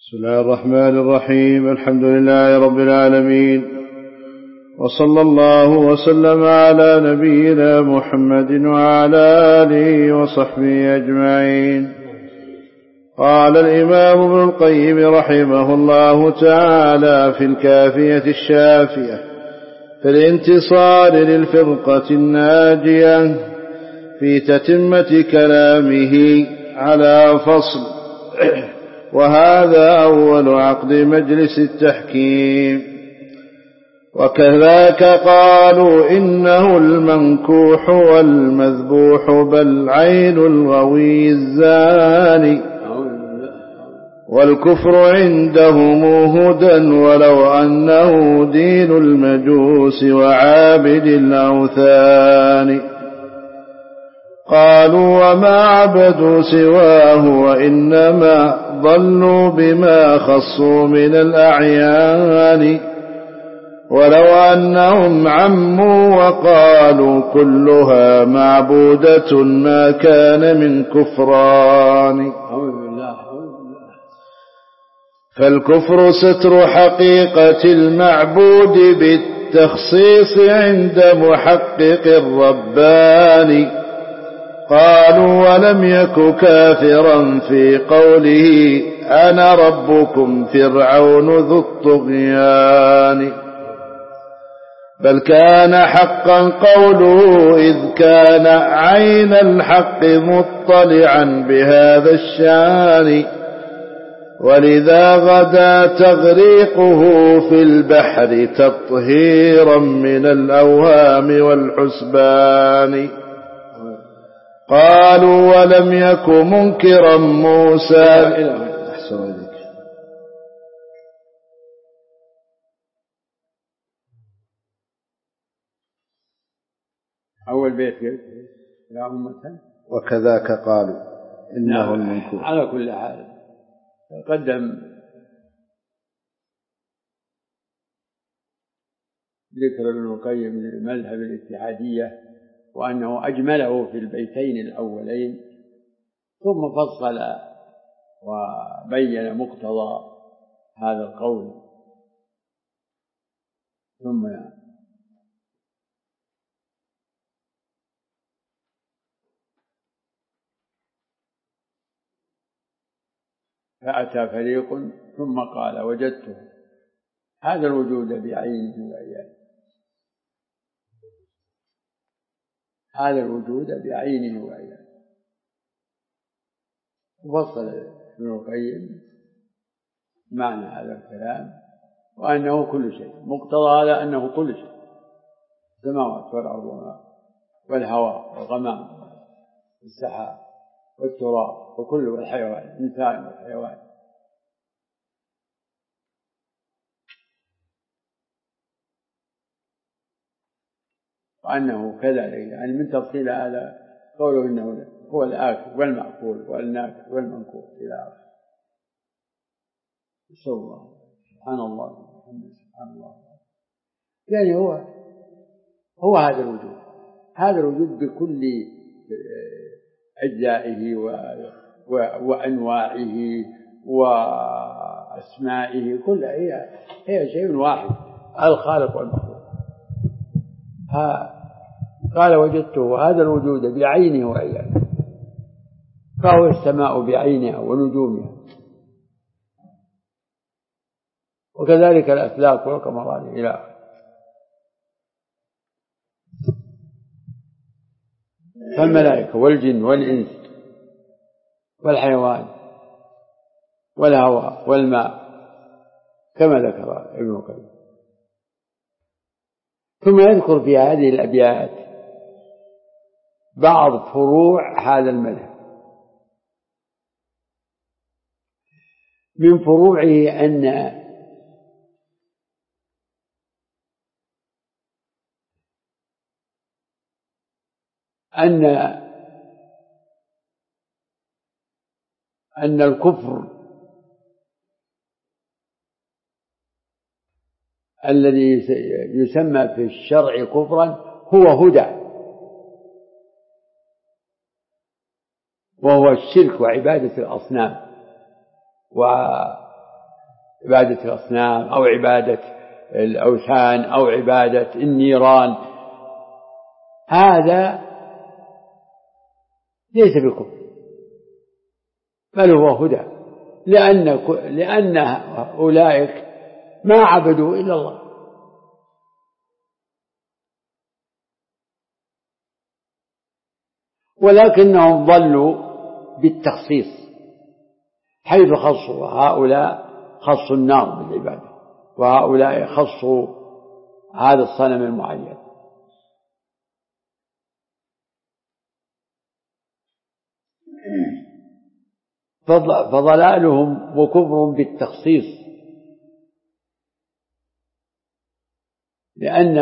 بسم الله الرحمن الرحيم. الحمد لله رب العالمين، وصلى الله وسلم على نبينا محمد وعلى آله وصحبه أجمعين. قال الإمام ابن القيم رحمه الله تعالى في الكافية الشافية في الانتصار للفرقة الناجية في تتمة كلامه على فصل: وهذا أول عقد مجلس التحكيم. وكذاك قالوا إنه المنكوح والمذبوح بل عين الغوي الزاني، والكفر عندهم هدى ولو أنه دين المجوس وعابد الأوثان. قالوا وما عبدوا سواه وإنما ضلوا بما خصوا من الأعيان، ولو أنهم عموا وقالوا كلها معبودة ما كان من كفران. فالكفر ستر حقيقة المعبود بالتخصيص عند محقق الرباني. قالوا ولم يك كافرا في قوله أنا ربكم فرعون ذو الطغيان، بل كان حقا قوله إذ كان عين الحق مطلعا بهذا الشان، ولذا غدا تغريقه في البحر تطهيرا من الأوهام والحسبان. قالوا ولم يك منكرا موسى. أول بيت يا أمة وكذاك قالوا إنه المنكر. على كل حال قدم ذكر ابن القيم لمذهب الاتحادية وأنه أجمله في البيتين الأولين، ثم فصل وبين مقتضى هذا القول، ثم فأتى فريق ثم قال وجدته هذا الوجود بعينه وعيانه، هذا الوجود بعينه وعيانه. وفصل ابن القيم معنى هذا الكلام وأنه كل شيء، مقتضى هذا أنه كل شيء، السماوات والأرض والهواء والغمام والسحاب والتراب وكل والحيوان، الإنسان والحيوان. وأنه كذلك يعني من تفصيل هذا قوله إنه هو الآكل والمأكول والناكل والمنكول إلى آخره. سبحان الله سبحان الله. يعني هو هذا الوجود، هذا الوجود بكل أجزائه وأنواعه وأسمائه كلها هي شيء واحد، الخالق والمخلوق. قال وجدته هذا الوجود بعينه وعيانه، فهو السماء بعينها ونجومها، وكذلك الأفلاك والقمران إلى آخره. فالملائكة والجن والإنس والحيوان والهواء والماء كما ذكر ابن القيم. ثم يذكر في هذه الأبيات بعض فروع هذا المذهب. من فروعه أن الكفر الذي يسمى في الشرع كفرا هو هدى، وهو الشرك وعبادة الأصنام عبادة الأصنام أو عبادة الأوثان أو عبادة النيران، هذا ليس بكفر بل هو هدى، لأن أولئك ما عبدوا إلا الله. ولكنهم ضلوا بالتخصيص، حيث خصوا هؤلاء خصوا النار بالعبادة، وهؤلاء خصوا هذا الصنم المعين. فضلالهم وكفر بالتخصيص، لأن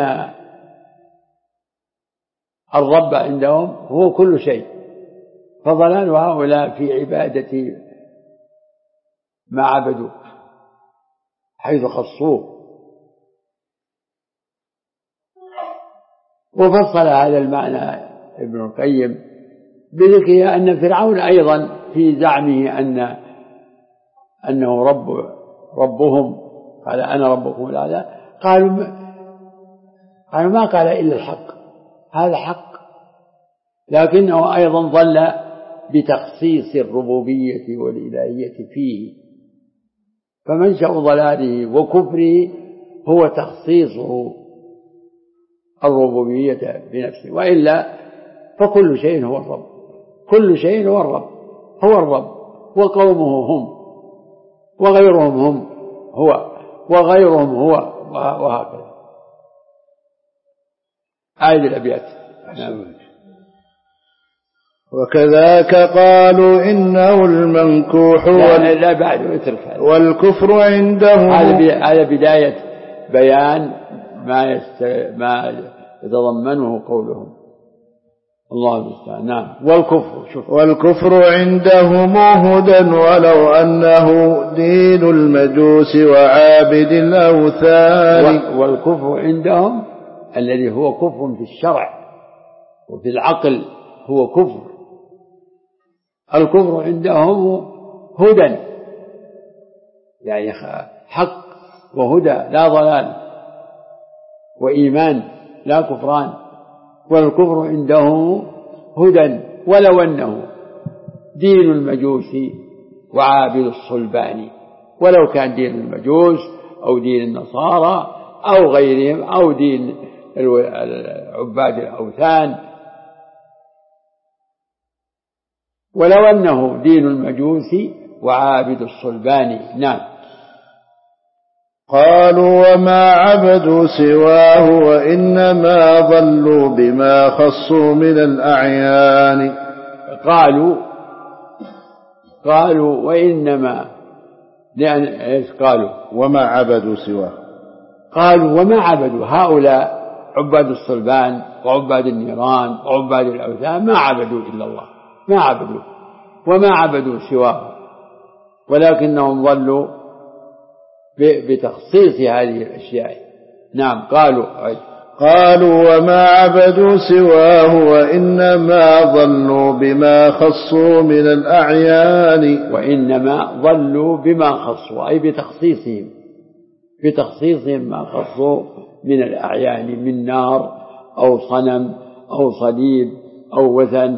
الرب عندهم هو كل شيء، فضلال هؤلاء في عبادة ما عبدوا حيث خصوه. وفصل هذا المعنى ابن القيم بذكر أن فرعون أيضا في زعمه أنه ربهم، قال أنا ربكم الأعلى، قالوا ما قال إلا الحق، هذا حق، لكنه أيضا ظل بتخصيص الربوبية والإلهية فيه، فمنشأ ضلاله وكفره هو تخصيصه الربوبية بنفسه، وإلا فكل شيء هو الرب، كل شيء هو الرب، هو الرب وقومه هم وغيرهم هم هو وغيرهم هو، وهكذا. آية الأبيات. وكذاك قالوا إنه المنكوح لا بعد اترك والكفر عندهم. هذا بداية بيان ما يتضمنه قولهم، الله المستعان. نعم. والكفر عندهم هدى ولو أنه دين المجوس وعابد الأوثان. والكفر عندهم الذي هو كفر في الشرع وفي العقل هو كفر. الكفر عندهم هدى، يعني حق وهدى لا ضلال، وإيمان لا كفران. والكفر عنده هدى ولو أنه دين المجوس وعابد الصلبان، ولو كان دين المجوس أو دين النصارى أو غيرهم أو دين عباد الأوثان، ولو أنه دين المجوس وعابد الصلبان. نعم. قالوا وما عبدوا سواه وإنما ضلوا بما خصوا من الأعيان. قالوا وإنما، لأن قالوا وما عبدوا سواه، قالوا وما عبدوا هؤلاء عباد الصلبان وعباد النيران وعباد الأوثان ما عبدوا إلا الله، ما عبدوا وما عبدوا سواه، ولكنهم ضلوا بتخصيص هذه الأشياء. نعم. قالوا وما عبدوا سواه وإنما ضلوا بما خصوا من الأعيان. وإنما ضلوا بما خصوا أي بتخصيصهم ما خصوا من الأعيان، من نار أو صنم أو صليب أو وثن.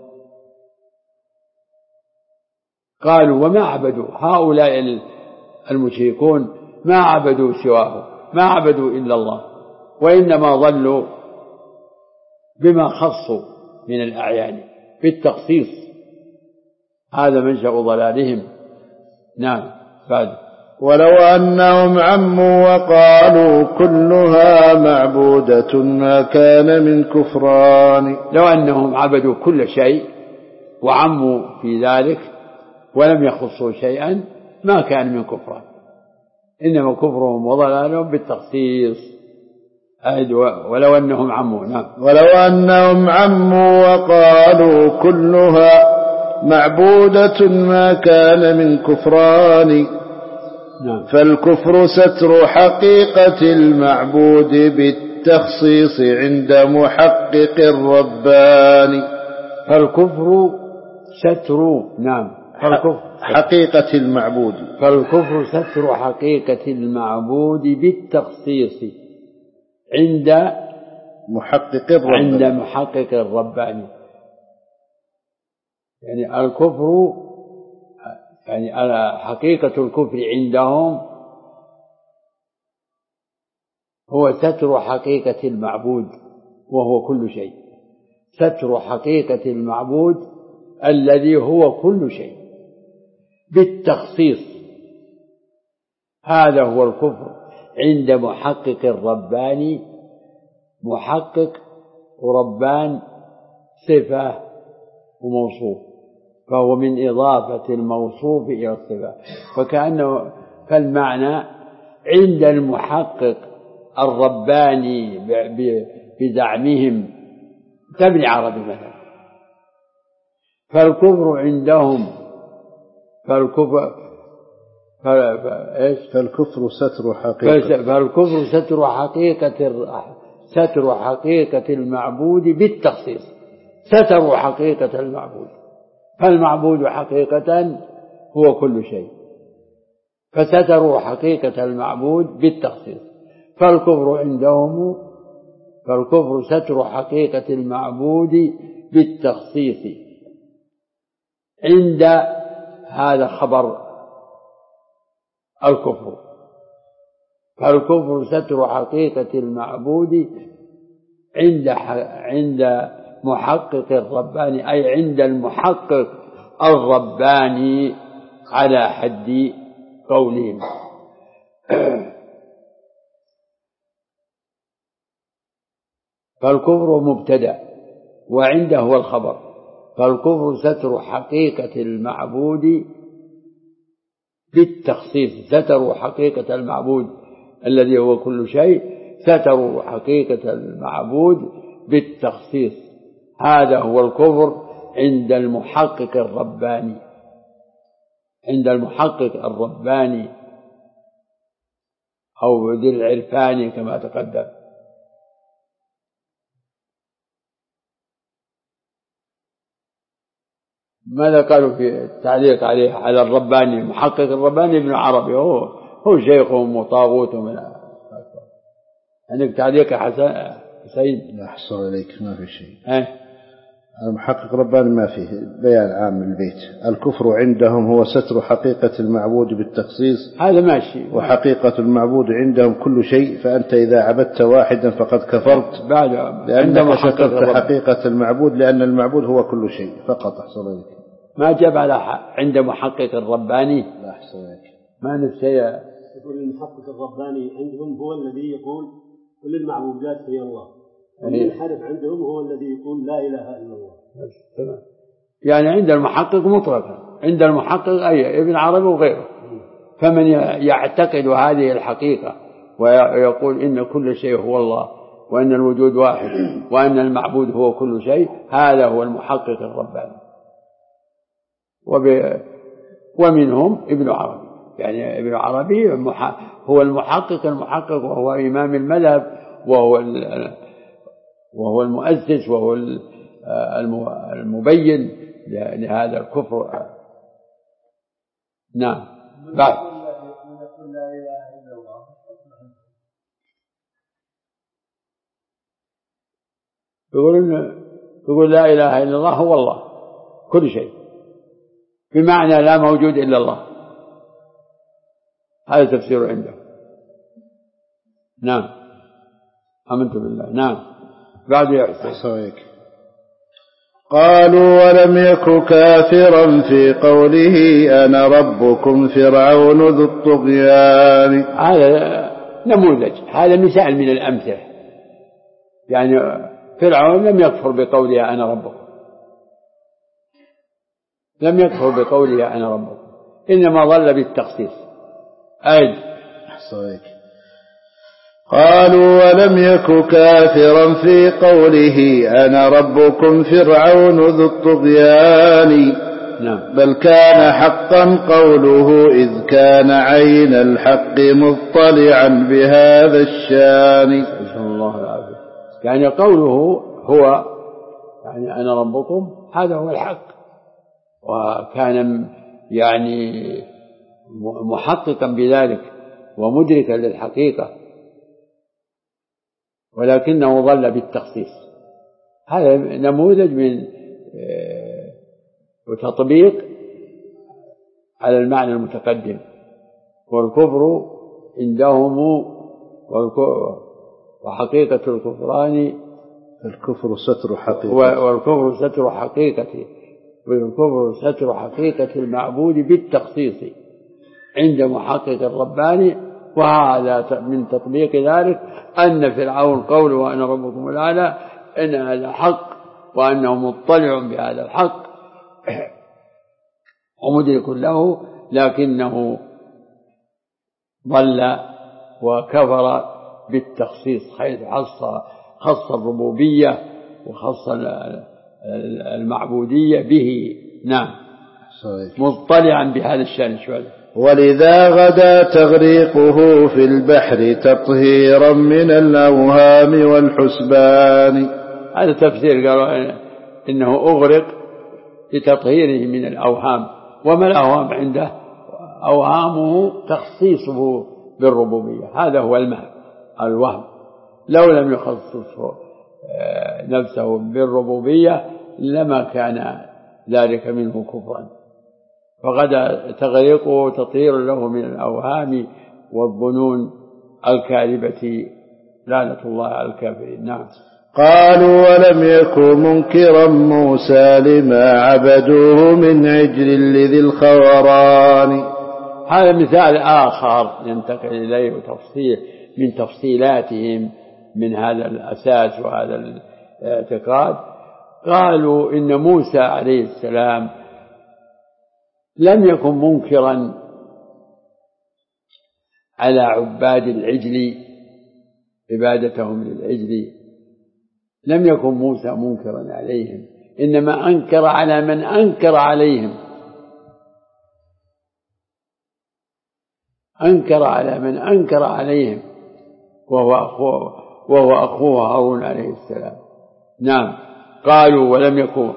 قالوا وما عبدوا هؤلاء المشركون ما عبدوا سواه، ما عبدوا إلا الله، وإنما ضلوا بما خصوا من الأعيان بالتخصيص، هذا منشأ ضلالهم. نعم. بعد ولو أنهم عموا وقالوا كلها معبودة ما كان من كفران. لو أنهم عبدوا كل شيء وعموا في ذلك ولم يخصوا شيئا ما كان من كفران، إنما كفرهم وضلالهم بالتخصيص. ولو أنهم عموا. نعم. ولو أنهم عموا وقالوا كلها معبودة ما كان من كفران. نعم. فالكفر ستر حقيقة المعبود بالتخصيص عند محقق الرباني. فالكفر ستر. نعم. حقيقة المعبود. فالكفر ستر حقيقة المعبود بالتخصيص عند محقق الرباني. يعني الكفر، يعني حقيقة الكفر عندهم هو ستر حقيقة المعبود وهو كل شيء، ستر حقيقة المعبود الذي هو كل شيء بالتخصيص. هذا هو الكفر عند محقق الرباني. محقق وربان صفة وموصوف، فهو من إضافة الموصوف إلى الصفة، فكأنه فالمعنى عند المحقق الرباني بزعمهم كابن عربي مثلا. فالكفر عندهم فالكفر ستر حقيقة المعبود بالتخصيص. ستروا حقيقة المعبود، فالمعبود حقيقة هو كل شيء، فستروا حقيقة المعبود بالتخصيص. فالكفر عندهم فالكفر ستر حقيقة المعبود بالتخصيص. عند هذا خبر الكفر. فالكفر ستر حقيقة المعبود عند محقق الرباني، أي عند المحقق الرباني على حد قولهم. فالكفر مبتدأ وعنده هو الخبر. فالكفر ستر حقيقة المعبود بالتخصيص. ستروا حقيقة المعبود الذي هو كل شيء، ستروا حقيقة المعبود بالتخصيص. هذا هو الكفر عند المحقق الرباني. عند المحقق الرباني أو ذي العرفان كما تقدم. ماذا قالوا في التعليق عليه على الرباني؟ محقق الرباني ابن عربي هو شيخهم وطاغوتهم. عندك تعليق حسين؟ لا أحصل عليك، ما في شيء. المحقق الرباني ما فيه بيان عام البيت. الكفر عندهم هو ستر حقيقة المعبود بالتخصيص، هذا ماشي. وحقيقة المعبود عندهم كل شيء، فأنت إذا عبدت واحدا فقد كفرت لأنك سترت حقيقة المعبود، لأن المعبود هو كل شيء فقط. أحصل عليك، ما جاب على عند محقق الرباني. لا أحصل عليك، ما نفسي. يقول المحقق الرباني عندهم هو الذي يقول كل المعبودات هي الله، والمنحرف عندهم هو الذي يقول لا إله إلا الله. يعني عند المحقق مطلقا، عند المحقق أي ابن عربي وغيره. فمن يعتقد هذه الحقيقة ويقول إن كل شيء هو الله، وأن الوجود واحد، وأن المعبود هو كل شيء، هذا هو المحقق الرباني. ومنهم ابن عربي. يعني ابن عربي هو المحقق وهو إمام المذهب، وهو المؤسس، وهو المبين لهذا الكفر. نعم. بعد يقول لا إله إلا الله هو الله كل شيء، بمعنى لا موجود إلا الله. هذا تفسير عنده. نعم. آمنت بالله. نعم. بعد يحسن. قالوا ولم يك كافرا في قوله أنا ربكم فرعون ذو الطغيان. هذا نموذج، هذا مثال من الأمثلة. يعني فرعون لم يكفر بقوله أنا ربكم، لم يكفر بقوله أنا ربكم، إنما ظل بالتخصيص. قالوا ولم يك كافرا في قوله أنا ربكم فرعون ذو الطغيان. نعم. بل كان حقا قوله إذ كان عين الحق مطلعا بهذا الشان. نسأل الله العافية. يعني قوله هو يعني أنا ربكم هذا هو الحق، وكان يعني محققا بذلك ومدركا للحقيقة، ولكنه ضل بالتخصيص. هذا نموذج من وتطبيق على المعنى المتقدم. والكفر عندهم وحقيقة الكفران الكفر ستر حقيقة، والكفر ستر حقيقته، والكفر ستر حقيقة المعبود بالتخصيص عند محقق الرباني. وهذا من تطبيق ذلك أن فرعون قوله وأنا ربكم الأعلى إن هذا حق، وأنه مطلع بهذا الحق ومدرك له، لكنه ضل وكفر بالتخصيص، حيث خص الربوبية وخص المعبودية به. نعم، مطلعا بهذا الشأن شوال. ولذا غدا تغريقه في البحر تطهيرا من الأوهام والحسبان. هذا تفسير، قالوا إنه أغرق لتطهيره من الأوهام. وما الأوهام عنده؟ أوهامه تخصيصه بالربوبية، هذا هو الوهم. لو لم يخصصه نفسه بالربوبية لما كان ذلك منه كفرا. فغدا تغريقه تطهير له من الأوهام والظنون الكاذبة، لعنة الله على الكافرين. نعم. قالوا ولم يكن منكرا موسى لما عبدوه من عجل لذي الخوران. هذا مثال آخر ينتقل إليه وتفصيل من تفصيلاتهم من هذا الأساس وهذا الاعتقاد. قالوا إن موسى عليه السلام لم يكن منكرا على عباد العجل عبادتهم للعجل، لم يكن موسى منكرا عليهم، إنما أنكر على من أنكر عليهم، أنكر على من أنكر عليهم وهو أخوه هارون عليه السلام. نعم. قالوا ولم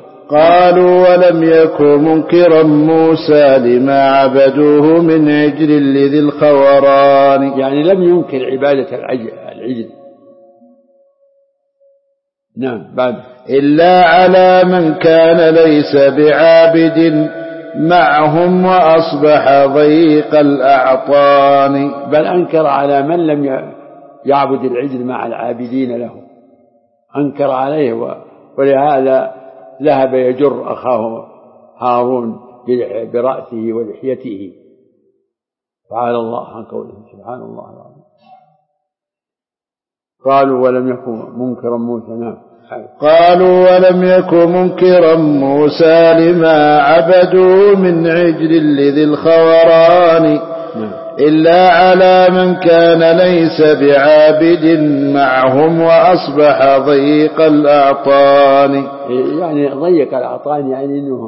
يكن منكرا موسى لما عبدوه من عجل لذي الخوران، يعني لم ينكر عبادة العجل. نعم. بعد إلا على من كان ليس بعابد معهم وأصبح ضيق الأعطان، بل أنكر على من لم يعبد العجل مع العابدين له، أنكر عليه. ولهذا ذهب يجر أخاه هارون برأسه ولحيته. تعالى الله عن قوله، سبحان الله العظيم. قالوا ولم يكن منكرا موسى. نعم. قالوا ولم يكن منكرا موسى لما عبدوا من عجل لذي الخوران، إلا على من كان ليس بعابد معهم وأصبح ضيق الأعطان. يعني ضيق الأعطان يعني أنه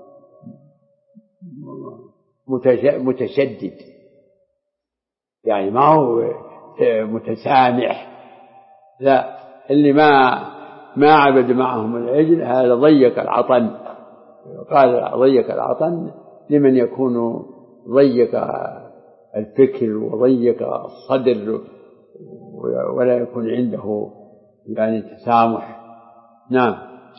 متشدد، يعني ما هو متسامح، لا، اللي ما عبد معهم العجل هذا ضيق العطن. قال ضيق العطن لمن يكون ضيق الفكر وضيق الصدر ولا يكون عنده يعني تسامح. نعم.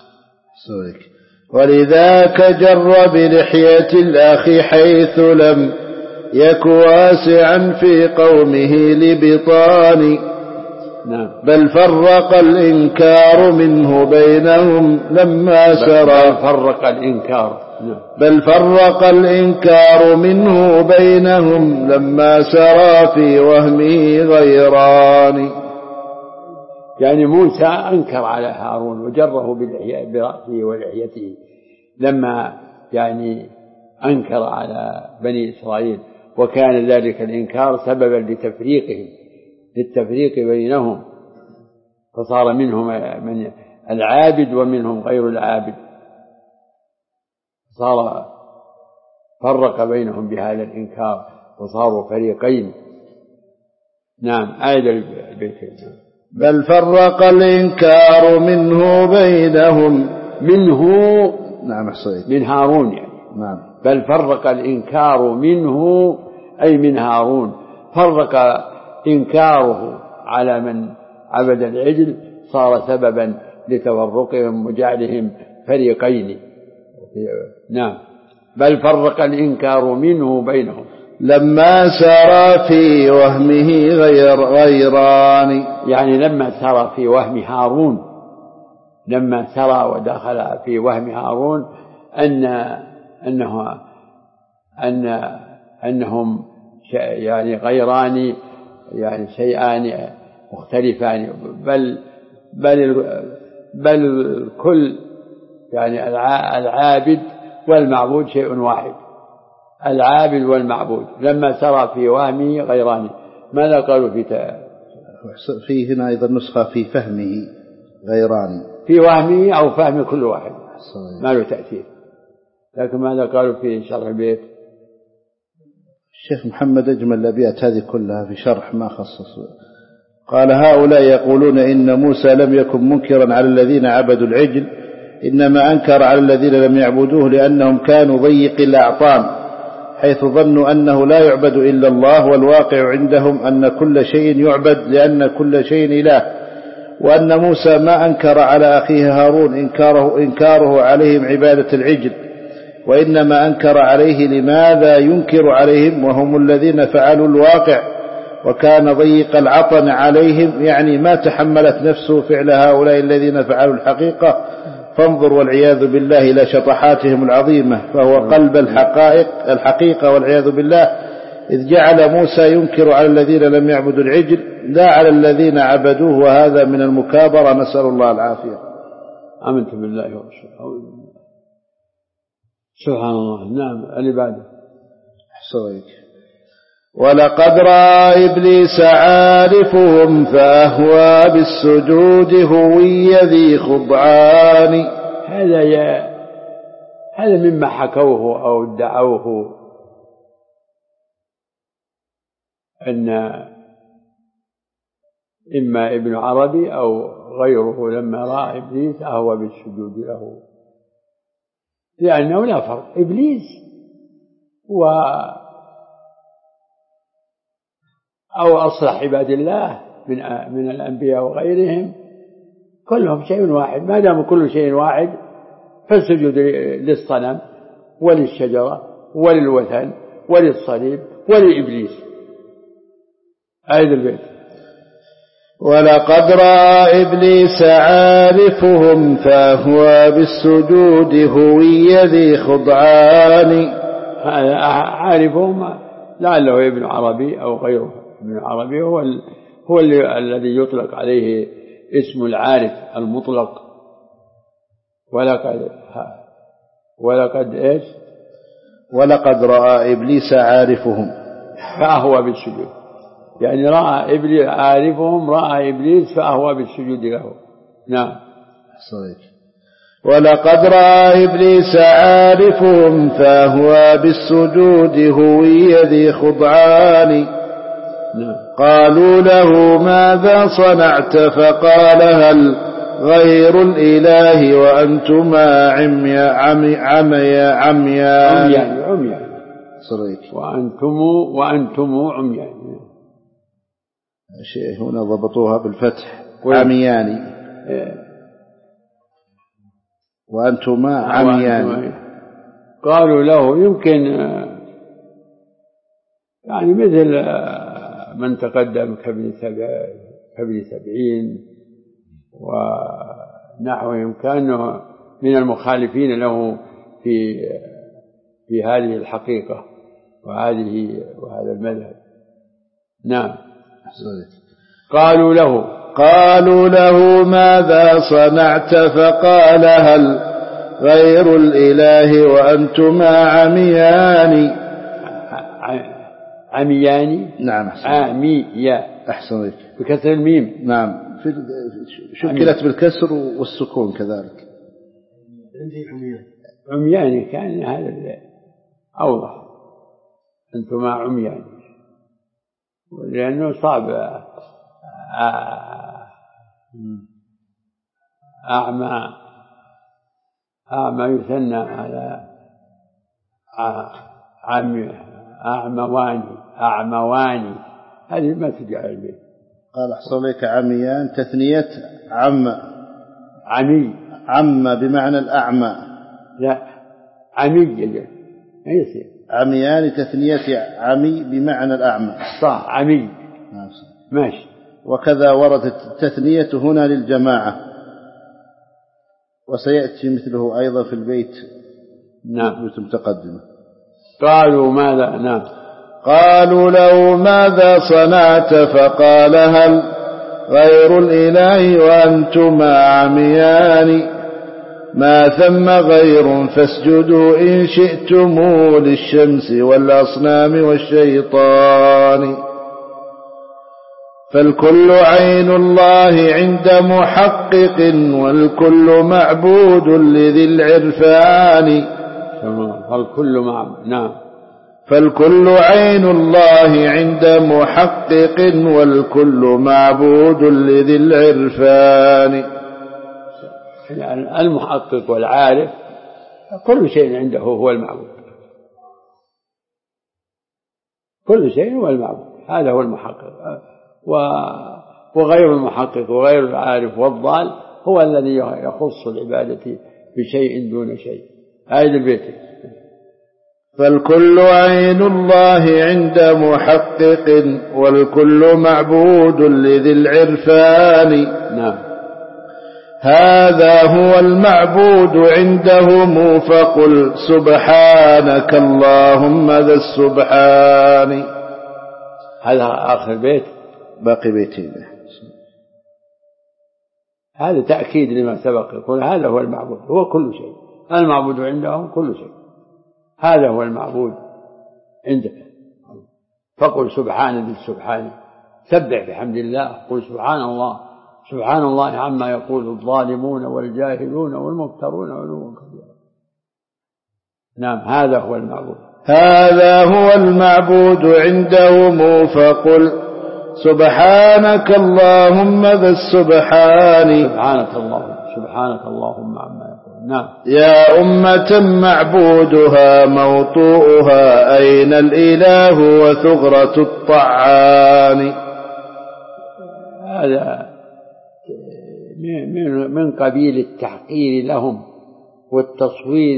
ولذاك جر بلحية الأخ حيث لم يك واسعا في قومه لبطان. نعم. بل فرق الإنكار منه بينهم لما سرى. بل فرق الإنكار منه بينهم لما سرى في وهمه غيران. يعني موسى أنكر على هارون وجره برأسه ولحيته لما يعني أنكر على بني إسرائيل، وكان ذلك الإنكار سببا للتفريق بينهم، فصار منهم من العابد ومنهم غير العابد، فرق بينهم بهذا الإنكار وصاروا فريقين. نعم. آية البيت. بل فرق الإنكار منه بينهم. منه. نعم. من هارون يعني. نعم. بل فرق الإنكار منه أي من هارون، فرق إنكاره على من عبد العجل صار سببا لتفرقهم وجعلهم فريقين. نعم. بل فرق الإنكار منه بينهم لما سرى في وهمه غيران، يعني لما سرى في وهم هارون، لما سرى ودخل في وهم هارون أنهم يعني غيران، يعني شيئان مختلفان، بل كل يعني العابد والمعبود شيء واحد، العابد والمعبود. لما سرى في وهمه غيران، ماذا قالوا في هنا أيضا نسخة في فهمه غيران، في وهمه أو فهم كل واحد ما له تأثير. لكن ماذا قالوا في شرح البيت؟ الشيخ محمد أجمل الأبيات هذه كلها في شرح ما خصص. قال هؤلاء يقولون إن موسى لم يكن منكرا على الذين عبدوا العجل، إنما أنكر على الذين لم يعبدوه لأنهم كانوا ضيق الأعطان، حيث ظنوا أنه لا يعبد إلا الله، والواقع عندهم أن كل شيء يعبد لأن كل شيء إله. وأن موسى ما أنكر على أخيه هارون إنكاره عليهم عبادة العجل، وإنما أنكر عليه لماذا ينكر عليهم وهم الذين فعلوا الواقع، وكان ضيق العطن عليهم، يعني ما تحملت نفسه فعل هؤلاء الذين فعلوا الحقيقة. فانظر والعياذ بالله إلى شطحاتهم العظيمة، فهو قلب الحقيقة والعياذ بالله، إذ جعل موسى ينكر على الذين لم يعبدوا العجل لا على الذين عبدوه، وهذا من المكابرة، نسأل الله العافية. آمنت بالله ورسوله. سبحان الله. نعم. اللي بعده أحسنك. ولقد رأى إبليس عارفهم فأهوى بالسجود هوي ذي خضعان. هذا مما حكوه أو ادعوه أن إما ابن عربي أو غيره لما رأى إبليس أهوى بالسجود له، لأنه لا فرق. إبليس أو أصلح عباد الله من الأنبياء وغيرهم كلهم شيء واحد. ما دام كل شيء واحد فالسجود للصنم وللشجرة وللوثن وللصليب ولإبليس. آية البيت. ولقد رأى إبليس عارفهم فهو بالسجود هوي ذي خضعان. عارفهم لعله ابن عربي أو غيره. ابن عربي هو الذي يطلق عليه اسم العارف المطلق. ولقد إيش؟ ولقد رأى إبليس عارفهم فأهوى بالسجود، يعني رأى إبليس عارفهم، رأى إبليس فأهوى بالسجود له. نعم. صحيح. ولقد رأى إبليس عارفهم فأهوى بالسجود هوي ذي خضعان. نعم. قالوا له ماذا صنعت فقال هل غير الإله وأنتما عميان. صحيح. وأنتم عميان. شيء هنا ضبطوها بالفتح عميان. وأنتما عميان. قالوا له يمكن يعني مثل من تقدم كابن 70 ونحوهم، كانوا من المخالفين له في هذه الحقيقة وهذا المذهب. نعم. قالوا له ماذا صنعت فقال هل غير الإله وأنتما عميان. نعم. عمياء. أحسنت. بكسر الميم. نعم. شكلت بالكسر والسكون كذلك. عميان كان هذا أوضح. أنتما عميان، لأنه صعب. أعمى يثنى أعمواني هذه ما تجعل البيت. قال أحصل لك عميان تثنية عم بمعنى الأعمى. لا عمي يصير عميان تثنية عمي بمعنى الأعمى. صح عمي ماشي. وكذا وردت التثنية هنا للجماعة، وسيأتي مثله أيضا في البيت. نعم متقدمة. قالوا ماذا؟ نعم قالوا له ماذا صنعت؟ فقال هل غير الإله وأنتما عميان؟ ما ثم غير فاسجدوا إن شئتم للشمس والأصنام والشيطان. فالكل عين الله عند محقق والكل معبود لذي العرفان. فالكل عين الله عند محقق والكل معبود لذي العرفان. يعني المحقق والعارف كل شيء عنده هو المعبود، كل شيء هو المعبود، هذا هو المحقق. وغير المحقق وغير العارف والضال هو الذي يخص العبادة بشيء دون شيء. هذا البيت. فالكل عين الله عند محقق والكل معبود لذي العرفان. نعم. هذا هو المعبود عندهم فقل سبحانك اللهم ذا السبحان. هذا آخر بيت، باقي بيتين. هذا تأكيد لما سبق، يقول هذا هو المعبود، هو كل شيء، المعبود عندهم كل شيء، هذا هو المعبود عندك. فقل سبحان ذي السبحان، سبح بحمد الله، قل سبحان الله، سبحان الله عما يقول الظالمون والجاهلون والمفترون علوا كبيرا. نعم هذا هو المعبود. هذا هو المعبود عندهم فقل سبحانك اللهم ذا السبحان. سبحانك اللهم عما يقول. نعم. يا أمة معبودها موطوءها أين الإله وثغرة الطعان. هذا من قبيل التحقير لهم والتصوير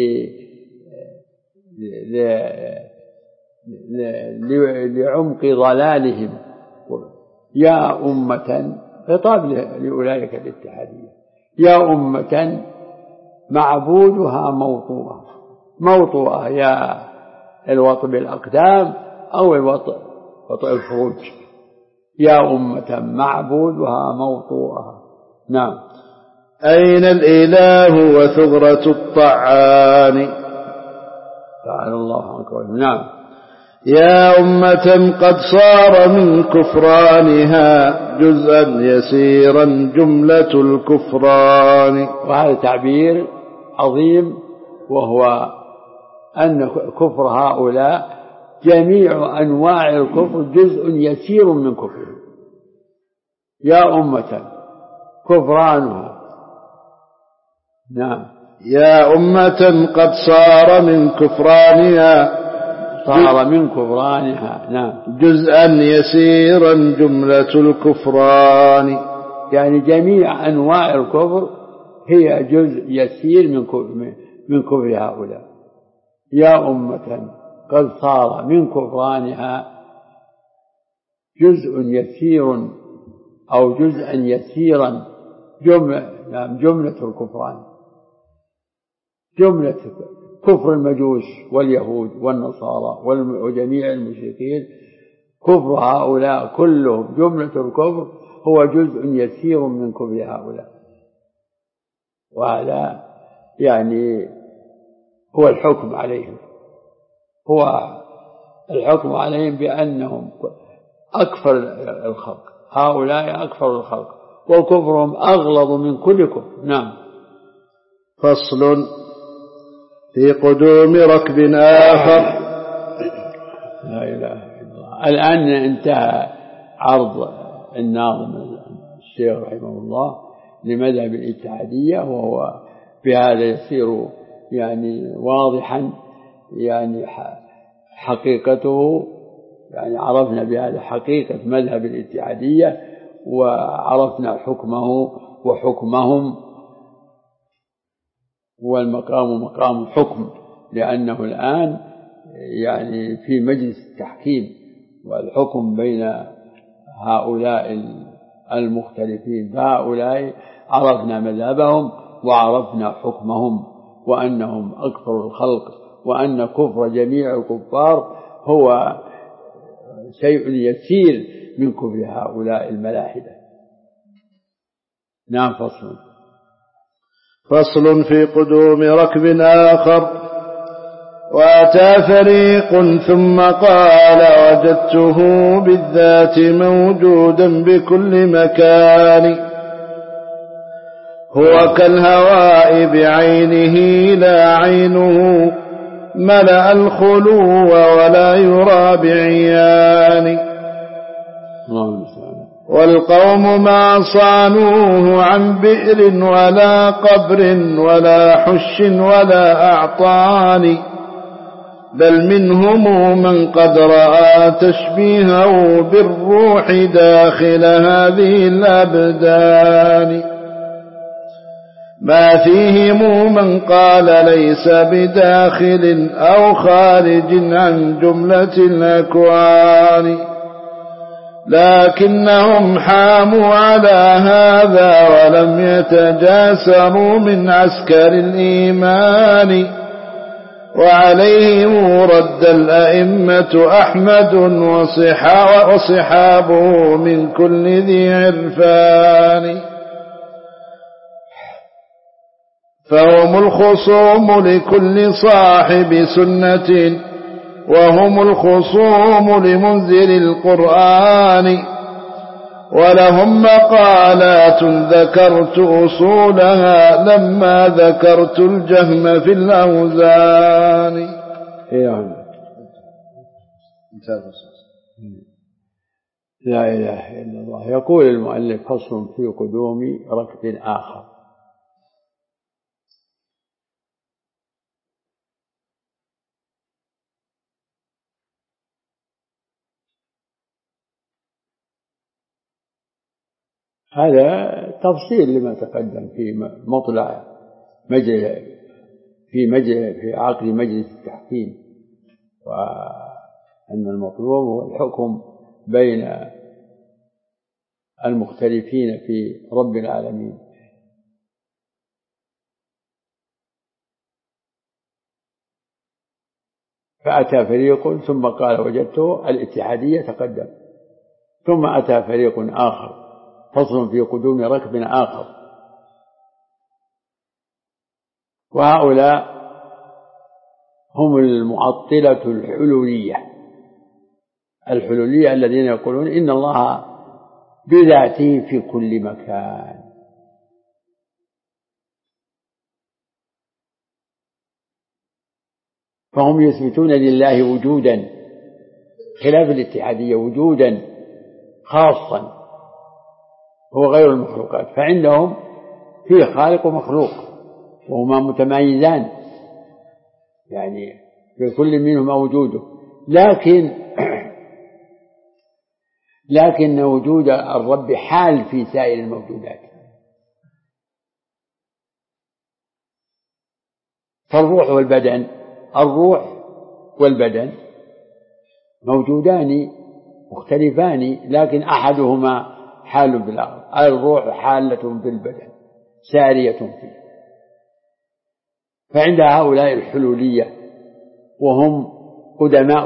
لعمق ضلالهم. يا أمة، خطاب لأولئك الاتحادية، يا أمة معبودها موطوءة، يا الوطء بالأقدام أو الوطء الفروج. يا أمة معبودها موطوءها. نعم. أين الإله وثغرة الطعان. تعالى الله عنك. نعم. يا أمة قد صار من كفرانها جزءا يسيرا جملة الكفران. وهذا تعبير عظيم، وهو أن كفر هؤلاء جميع أنواع الكفر جزء يسير من كفرهم. يا أمة كفرانها. نعم. يا أمة قد صار من كفرانها نعم جزءا يسيرا جملة الكفران. يعني جميع أنواع الكفر هي جزء يسير من كفر هؤلاء. يا أمة قد صار من كفرانها جزء يسير أو جزءا يسيرا جملة الكفران، جملة كفر المجوس واليهود والنصارى وجميع المشركين. كفر هؤلاء كلهم جملة الكفر هو جزء يسير من كفر هؤلاء. وهذا يعني هو الحكم عليهم، هو الحكم عليهم بأنهم أكفر الخلق. هؤلاء أكفر الخلق وكفرهم أغلظ من كل كفر. نعم. فصل في قدوم ركب آخر. لا إله إلا الله. الآن انتهى عرض الناظم الشيخ رحمه الله لمذهب الاتحادية، وهو بهذا يصير يعني واضحا يعني حقيقته، يعني عرفنا بهذا حقيقة مذهب الاتحادية، وعرفنا حكمه وحكمهم، والمقام مقام حكم، لأنه الآن يعني في مجلس التحكيم والحكم بين هؤلاء المختلفين. فهؤلاء عرفنا مذهبهم وعرفنا حكمهم، وأنهم أكثر الخلق، وأن كفر جميع الكفار هو شيء يسير من كفر هؤلاء الملاحدة. نعم. فصل في قدوم ركب آخر. وأتى فريق ثم قال وجدته بالذات موجودا بكل مكان، هو كالهواء بعينه لا عينه ملأ الخلو ولا يرى بعيان، والقوم ما صانوه عن بئر ولا قبر ولا حش ولا أعطان، بل منهم من قد رأى تشبيهه بالروح داخل هذه الأبدان، ما فيهم من قال ليس بداخل أو خارج عن جملة الأكوان، لكنهم حاموا على هذا ولم يتجاسروا من عسكر الإيمان، وعليهم رد الأئمة أحمد وصحابه من كل ذي عرفان، فهم الخصوم لكل صاحب سنة، وهم الخصوم لمنزل القرآن، ولهم مقالات ذكرت أصولها لما ذكرت الجهم في الأوزان. لا إله إلا الله. يقول المؤلف فصل في قدوم ركب آخر. هذا تفصيل لما تقدم في مطلع في عقد مجلس التحكيم، وأن المطلوب هو الحكم بين المختلفين في رب العالمين. فأتى فريق ثم قال وجدته الاتحادية تقدم، ثم أتى فريق آخر. فصل في قدوم ركب آخر. وهؤلاء هم المعطلة الحلولية الذين يقولون إن الله بذاته في كل مكان. فهم يثبتون لله وجودا خلاف الاتحادية، وجودا خاصا هو غير المخلوقات، فعندهم فيه خالق ومخلوق وهما متمايزان، يعني في كل منهما وجوده، لكن وجود الرب حال في سائر الموجودات. فالروح والبدن موجودان مختلفان، لكن أحدهما حال في الآخر. الروح حالة في البدن سارية فيه. فعند هؤلاء الحلولية وهم قدماء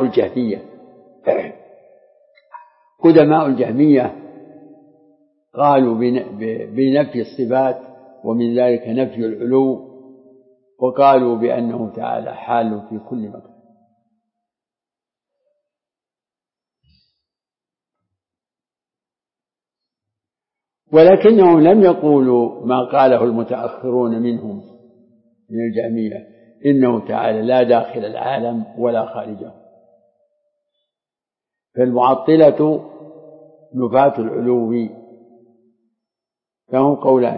الجهمية قالوا بنفي الصفات، ومن ذلك نفي العلو، وقالوا بأنه تعالى حال في كل مكان. ولكنهم لم يقولوا ما قاله المتأخرون منهم من الجهمية، إنه تعالى لا داخل العالم ولا خارجه. فالمعطلة نفاة العلو، فهم قولان.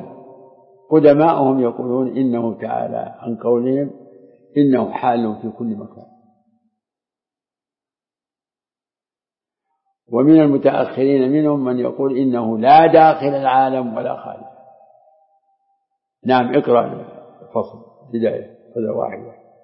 قدماؤهم يقولون إنه تعالى عن قولهم إنه حال في كل مكان، ومن المتأخرين منهم من يقول إنه لا داخل العالم ولا خارج. نعم، اقرأ الفصل بداية هذا واحد.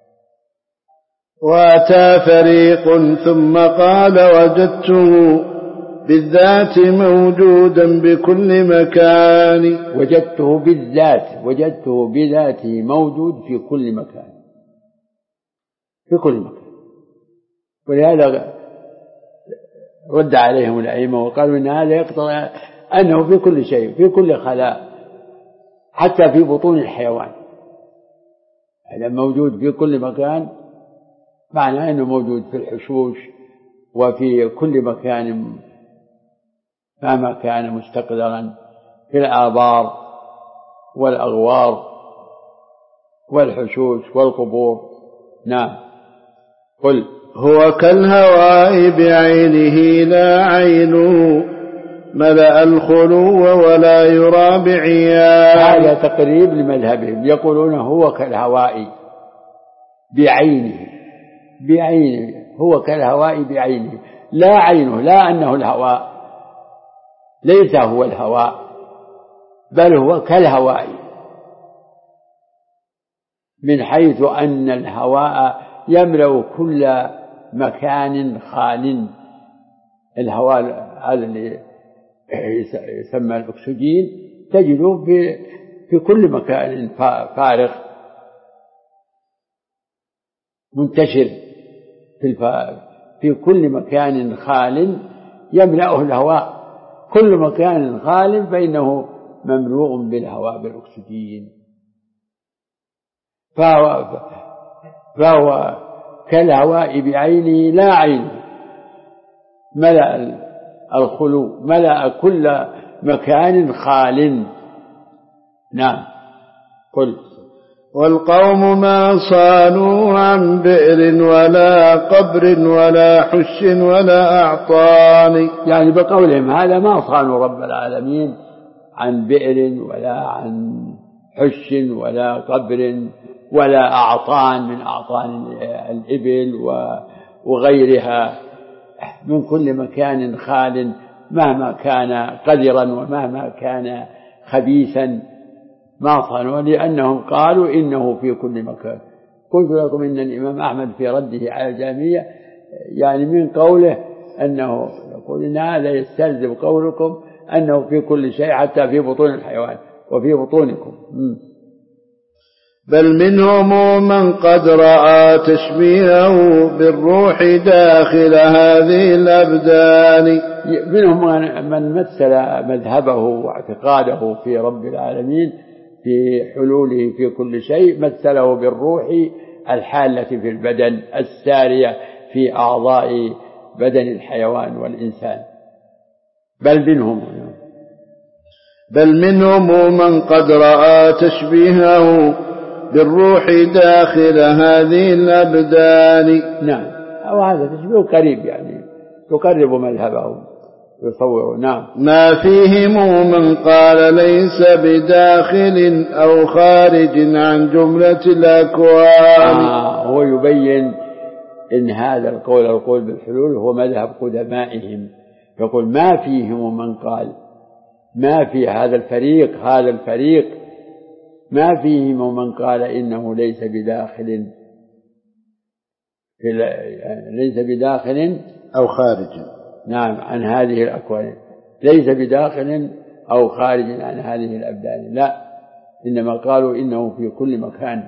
وأتى فريق ثم قال وجدته بالذات موجودا بكل مكان. وجدته بالذات، وجدته بذاته موجود في كل مكان، في كل مكان. ولهذا رد عليهم الأئمة وقالوا إن هذا يقتضي أنه في كل شيء، في كل خلاء، حتى في بطون الحيوان. هذا موجود في كل مكان، معناه أنه موجود في الحشوش وفي كل مكان مهما كان مستقدرا، في الآبار والأغوار والحشوش والقبور. نعم. قل هو كالهواء بعينه لا عينه ملأ الخلو ولا يرى بعيان. هذا تقريب لمذهبهم، يقولون هو كالهواء بعينه، بعينه هو كالهواء بعينه، لا عينه، لا أنه الهواء، ليس هو الهواء بل هو كالهواء، من حيث أن الهواء يملأ كل مكان خال. الهواء هذا اللي يسمى الأكسجين تجده في كل مكان فارغ منتشر في كل مكان خال يملأه الهواء. كل مكان خال فإنه مملوء بالهواء بالأكسجين، فهو كالهواء بعينه لا عينه، ملأ الخلو، ملأ كل مكان خال. نعم. قل والقوم ما صانوا عن بئر ولا قبر ولا حش ولا أعطان. يعني بقولهم هذا ما صانوا رب العالمين عن بئر ولا عن حش ولا قبر ولا أعطان من أعطان الإبل وغيرها، من كل مكان خال مهما كان قذرا ومهما كان خبيثا ما صانوا، لأنهم قالوا إنه في كل مكان. قلت لكم إن الإمام أحمد في رده على الجهمية يعني من قوله أنه يقول إن هذا يستلزم قولكم أنه في كل شيء حتى في بطون الحيوان وفي بطونكم. بل منهم من قد رأى تشبيهه بالروح داخل هذه الأبدان. منهم من مثل مذهبه واعتقاده في رب العالمين في حلوله في كل شيء، مثله بالروح الحالة في البدن السارية في أعضاء بدن الحيوان والإنسان. بل منهم من قد رأى تشبيهه بالروح داخل هذه الأبدان. نعم، وهذا تشبيه قريب يعني تقرب مذهبه يصور. نعم. ما فيهم من قال ليس بداخل أو خارج عن جملة الأكوان. هو يبين إن هذا القول بالحلول هو مذهب قدمائهم، يقول ما فيهم من قال، ما في هذا الفريق ما فيهم من قال إنه ليس بداخل أو خارج. نعم، عن هذه الأكوان، ليس بداخل أو خارج عن هذه الأبدان، لا، إنما قالوا إنه في كل مكان.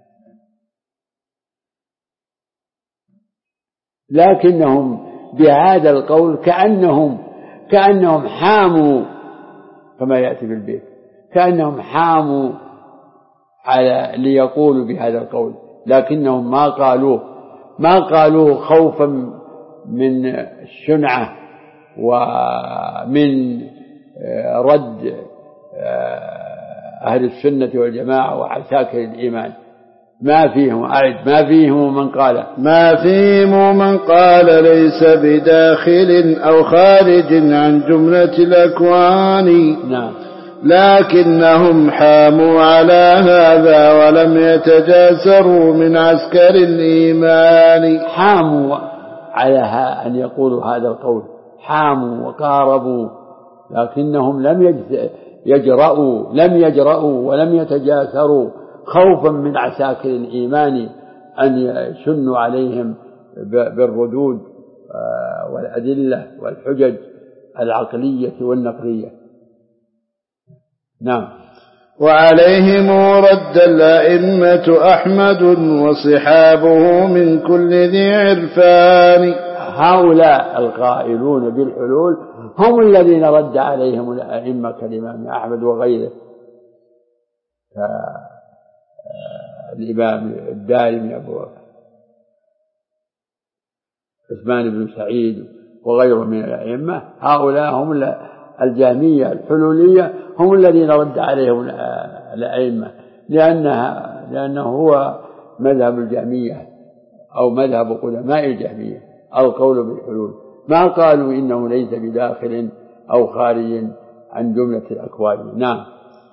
لكنهم بهذا القول كأنهم حاموا، كما يأتي في البيت، كأنهم حاموا على ليقولوا بهذا القول، لكنهم ما قالوه خوفا من الشنعة ومن رد أهل السنة والجماعة وعساكر الإيمان. ما فيهم من قال ليس بداخل أو خارج عن جملة الأكوان. نعم. لكنهم حاموا على هذا ولم يتجاسروا من عسكر الإيمان. حاموا على أن يقولوا هذا القول، حاموا وقاربوا، لكنهم لم يجرؤوا ولم يتجاسروا خوفا من عساكر الإيمان أن يشنوا عليهم بالردود والأدلة والحجج العقلية والنقلية. نعم. وعليهم رد الأئمة أحمد وصحابه من كل ذي عرفان. هؤلاء القائلون بالحلول هم الذين رد عليهم الأئمة كالإمام أحمد وغيره، الإمام الدارمي أبو عثمان بن سعيد وغيره من الأئمة. هؤلاء هم الجهمية الحلولية، هم الذين رد عليهم الأئمة، لأنه هو مذهب الجهمية أو مذهب قدماء الجهمية القول بالحلول، ما قالوا إنه ليس بداخل أو خارج عن جملة الأكوان. نعم.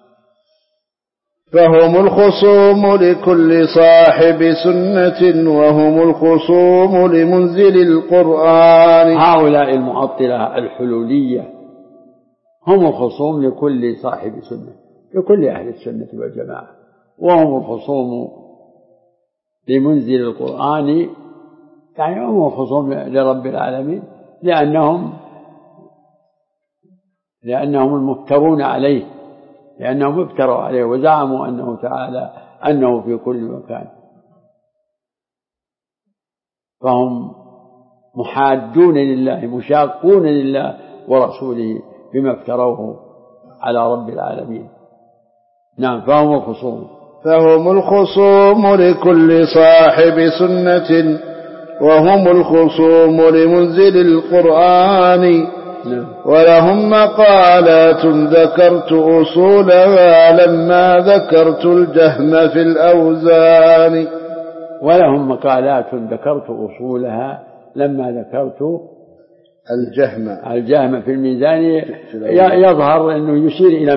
فهم الخصوم لكل صاحب سنة وهم الخصوم لمنزل القرآن. هؤلاء المعطلة الحلولية هم الخصوم لكل صاحب سنة، لكل أهل السنة والجماعة، وهم الخصوم لمنزل القرآن، يعني هم الخصوم لرب العالمين، لأنهم المفترون عليه، لأنهم افتروا عليه وزعموا أنه تعالى أنه في كل مكان، فهم محادون لله مشاقون لله ورسوله بما افتروه على رب العالمين. نعم. فهم الخصوم لكل صاحب سنة وهم الخصوم لمنزل القرآن. ولهم مقالات ذكرت أصولها لما ذكرت الجهم في الأوزان. ولهم مقالات ذكرت أصولها لما ذكرت الجهم في الميزان. يظهر أنه يشير إلى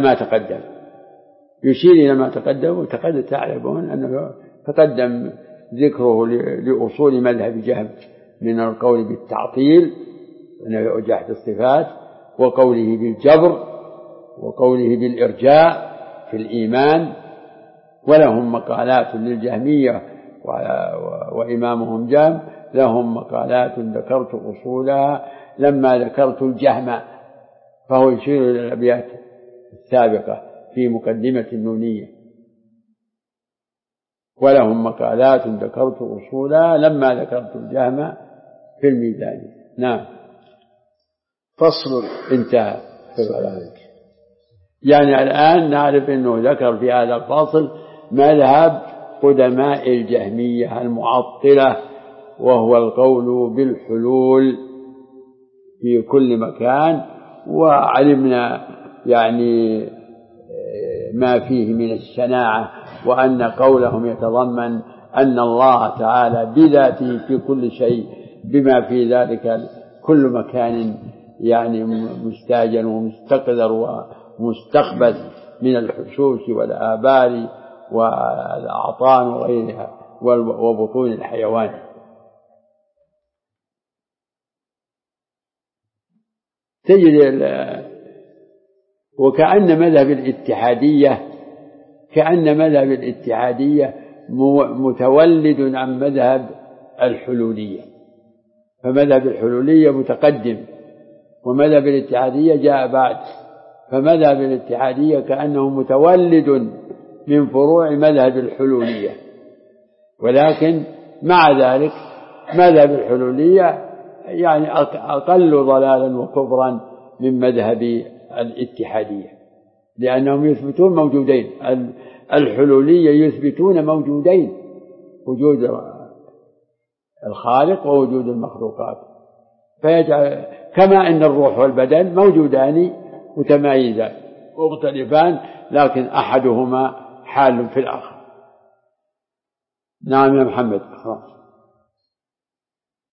ما تقدم، وتقدم تعلمون أنه تقدم ذكره لأصول مذهب جهم من القول بالتعطيل جحد الصفات، وقوله بالجبر، وقوله بالإرجاء في الإيمان. ولهم مقالات للجهمية وإمامهم جهم لهم مقالات ذكرت أصولها لما ذكرت الجهم، فهو يشير إلى الأبيات السابقة في مقدمة النونية. ولهم مقالات ذكرت أصولها لما ذكرت الجهم في الميزان. نعم. فصل. انتهى. يعني الآن نعرف أنه ذكر في هذا الفصل مذهب قدماء الجهمية المعطلة، وهو القول بالحلول في كل مكان، وعلمنا يعني ما فيه من الشناعة، وأن قولهم يتضمن أن الله تعالى بذاته في كل شيء، بما في ذلك كل مكان يعني مستاجن ومستقذر ومستخبث من الحشوش والآبار والأعطان وغيرها وبطون الحيوان. تجد وكأن مذهب الاتحادية متولد عن مذهب الحلولية، فمذهب الحلولية متقدم ومذهب الاتحادية جاء بعد، فمذهب الاتحادية كأنه متولد من فروع مذهب الحلولية، ولكن مع ذلك مذهب الحلولية يعني أقل ضلالا وكفرا من مذهب الاتحادية، لأنهم يثبتون موجودين. الحلولية يثبتون موجودين، وجود الخالق ووجود المخلوقات، فيجعل كما أن الروح والبدن موجودان متمايزان ومختلفان، لكن أحدهما حال في الآخر. نعم يا محمد.